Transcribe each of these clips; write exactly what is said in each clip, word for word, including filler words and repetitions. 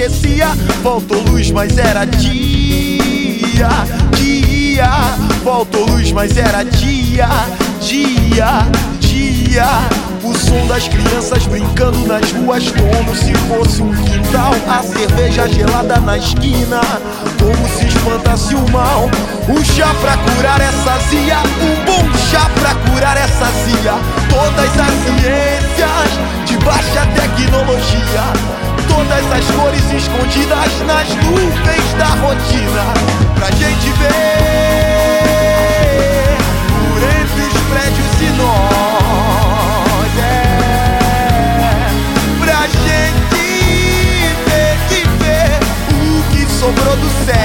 esquecia. Faltou luz, mas era dia, dia. Faltou luz, mas era dia, dia, dia. O som das crianças brincando nas ruas como se fosse um quintal. A cerveja gelada na esquina, como se espantasse o mal. Um chá pra curar essa zia, um bom chá pra curar essa zia. Todas as ciências de baixa tecnologia, todas as cores escondidas nas nuvens da rotina. Pra gente ver por entre os prédios e nós, é pra gente ver que ver o que sobrou do céu.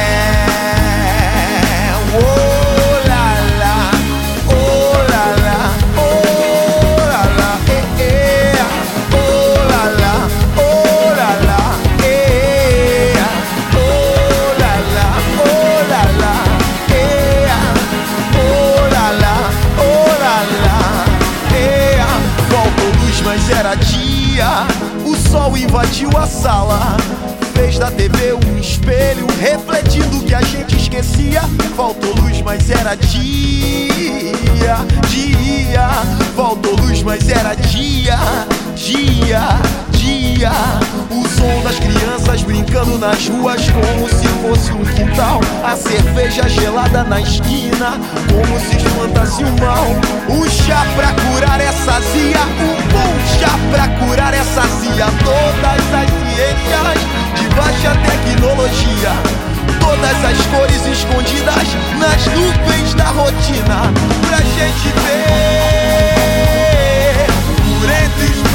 Oh lá lá, oh lá lá, oh lá lá, eh, eh. Oh lá lá, oh lá lá, eh. Oh lá lá, oh lá lá, eh. Oh lá lá, oh lá lá, eh. Faltou luz, mas era dia. O sol invadiu a sala, fez da T V um espelho, refletindo o que a gente esquecia. Faltou luz, mas era dia, dia. Faltou luz, mas era dia, dia, dia. O som das crianças brincando nas ruas como se fosse um quintal. A cerveja gelada na esquina, como se espantasse o mal. Um chá pra curar essa zia, um bom chá pra curar essa zia. Todas as ciências de baixa tecnologia, todas as cores escondidas nas nuvens da rotina. Pra gente ver por entre os